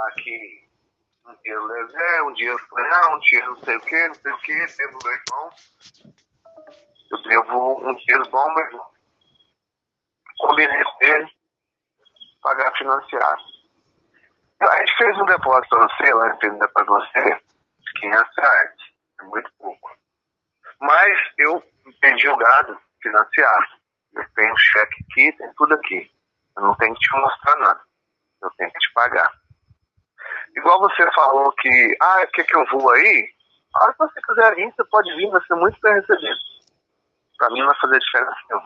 falar que um dinheiro levei, um dinheiro foi não, um dinheiro não sei o que, devo meu irmão. Eu devo um dinheiro bom, mas combinei com ele, pagar financiado. A gente fez um depósito para você, lá entendeu para você, de 500 reais. É muito pouco. Mas eu vendi o gado financiado. Eu tenho cheque aqui, tem tudo aqui. Eu não tenho que te mostrar nada. Eu tenho que te pagar. Igual você falou que, quer que eu vou aí? A hora que você quiser vir, você pode vir, vai ser muito bem recebido. Pra mim não vai fazer diferença nenhuma.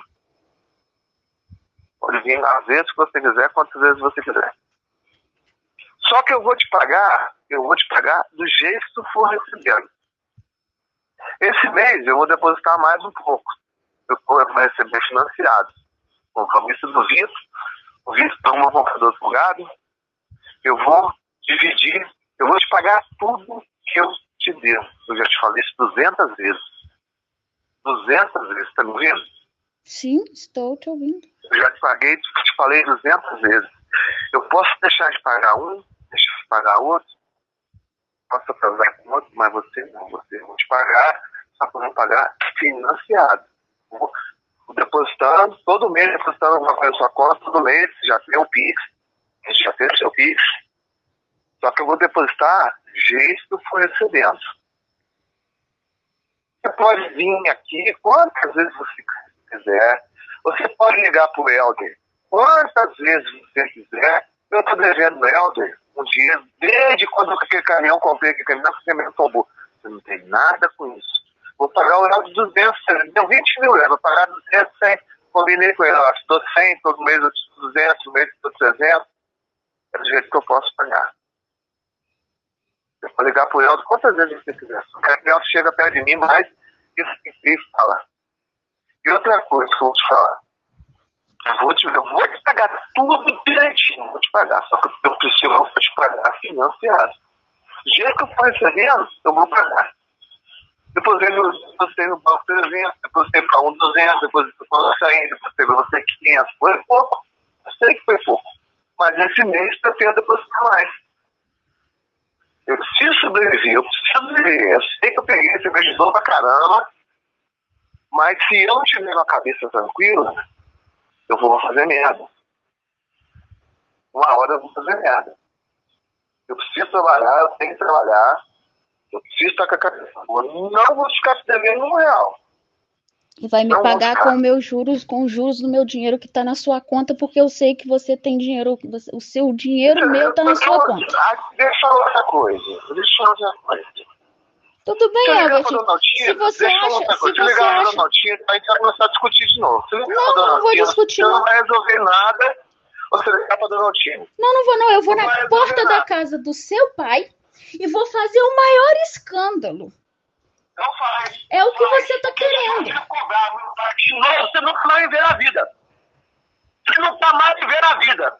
Pode vir às vezes que você quiser, quantas vezes você quiser. Só que eu vou te pagar do jeito que tu for recebendo. Esse mês eu vou depositar mais um pouco. Eu vou receber financiado. Compromisso do Vitor. O Vitor é um comprador do gado. Eu vou dividir. Eu vou te pagar tudo que eu te devo. Eu já te falei isso 200 vezes. 200 vezes, tá me ouvindo? Sim, estou te ouvindo. Eu já te paguei, te falei 200 vezes. Eu posso deixar de pagar um, deixar de pagar outro, posso atrasar com outro, mas você não. Você vou te pagar, só que eu vou pagar financiado. Vou depositando, todo mês depositando alguma coisa na sua conta, todo mês já tem o PIX, a gente já tem o seu PIX. Só que eu vou depositar do jeito que eu for recebendo. Você pode vir aqui quantas vezes você quiser. Você pode ligar para o Helder quantas vezes você quiser. Eu estou devendo o Helder um dia, desde quando aquele caminhão comprei, aquele caminhão tombou. Você não tem nada com isso. Vou pagar o Helder 200, deu 20 mil euros, vou pagar 200, 100. Combinei com ele, estou 100, todo mês eu te 200, todo mês eu te 300. É do jeito que eu posso pagar. Você pode ligar para o Helder quantas vezes você quiser. O caminhão chega perto de mim, mas isso fala. E outra coisa que eu vou te falar. Eu vou te pagar tudo direitinho, vou te pagar. Só que eu preciso te pagar financiado. Do jeito que eu for recebendo, eu vou pagar. Depois eu depositei no banco 300, depositei para 200, depois quando eu saí, depositei para você 500. Foi pouco. Eu sei que foi pouco. Mas esse mês eu tenho que depositar mais. Eu preciso sobreviver, eu preciso viver. Eu sei que eu peguei esse mês de dor pra caramba. Mas se eu não tiver uma cabeça tranquila, eu vou fazer merda. Uma hora eu vou fazer merda. Eu preciso trabalhar, eu tenho que trabalhar. Eu preciso estar com a cabeça boa. Não vou ficar te devendo R$1. E vai me não pagar com os juros do meu dinheiro que está na sua conta, porque eu sei que você tem dinheiro, o seu dinheiro meu está na sua conta. Deixa eu falar outra coisa. Tudo bem, Albert. Se você acha... a gente vai começar a discutir de novo. Não vou discutir, não. Você não vai resolver nada, você vai ficar pra Donaldinho. Não vou não. Eu vou na porta da casa do seu pai e vou fazer o maior escândalo. Não faz. É o que você está querendo. Se você cobrar de novo, você nunca mais viver a vida. Você nunca mais viver a vida.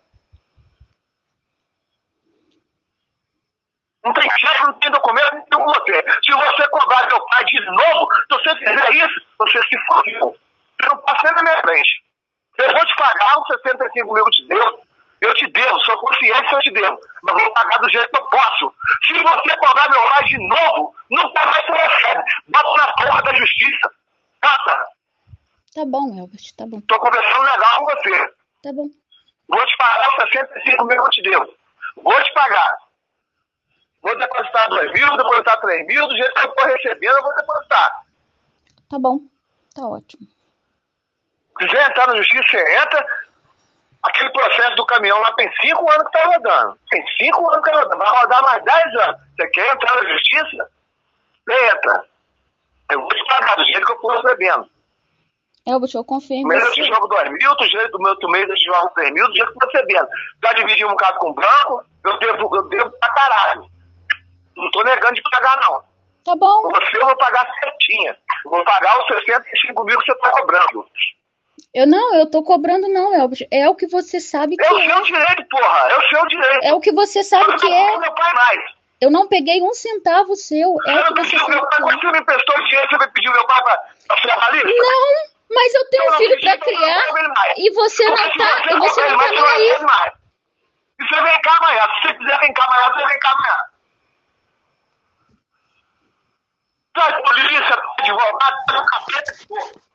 Não tem chefe, não tem documento, não tem com você. Se você cobrar meu pai de novo, se você fizer isso, você se fodeu. Você não passa na minha frente. Eu vou te pagar os 65 mil que eu te devo, sou consciente que eu te devo. Mas vou pagar do jeito que eu posso. Se você cobrar meu pai de novo, nunca mais você recebe. Bota na porra da justiça. Cata. Tá bom, Albert, tá bom. Tô conversando legal com você. Tá bom. Vou te pagar os 65 mil que eu te devo. Vou te pagar. Vou depositar 2 mil, depositar 3 mil, do jeito que eu for recebendo, eu vou depositar. Tá bom, tá ótimo. Se quiser entrar na justiça, você entra. Aquele processo do caminhão lá tem 5 anos que tá rodando. Tem 5 anos que tá rodando. Vai rodar mais 10 anos. Você quer entrar na justiça? Entra. Eu vou te pagar do jeito que eu for recebendo. Albert, eu confio em mês você. Eu te jogo 2 mil, do jeito do meu mês eu te jogo 3 mil, do jeito que eu tô recebendo. Já dividi um bocado com o branco, eu devo pra caralho. Não tô negando de pagar, não. Tá bom. Você eu vou pagar certinha. Eu vou pagar os 65 mil que você tá cobrando. Eu tô cobrando não, Albert. É o que você sabe que é. É o seu direito, porra. É o seu direito. É o que você sabe que é. Meu pai mais. Eu não peguei um centavo seu. É o que você sabe meu pai, quando você me emprestou dinheiro, você vai pedir meu pai pra ser analista? Não, mas eu tenho um filho pra criar e você não tá nem aí. E você vem cá amanhã. Se você quiser vem cá amanhã, você vem cá amanhã. Traz polícia, advogado, traz um capeta, pô.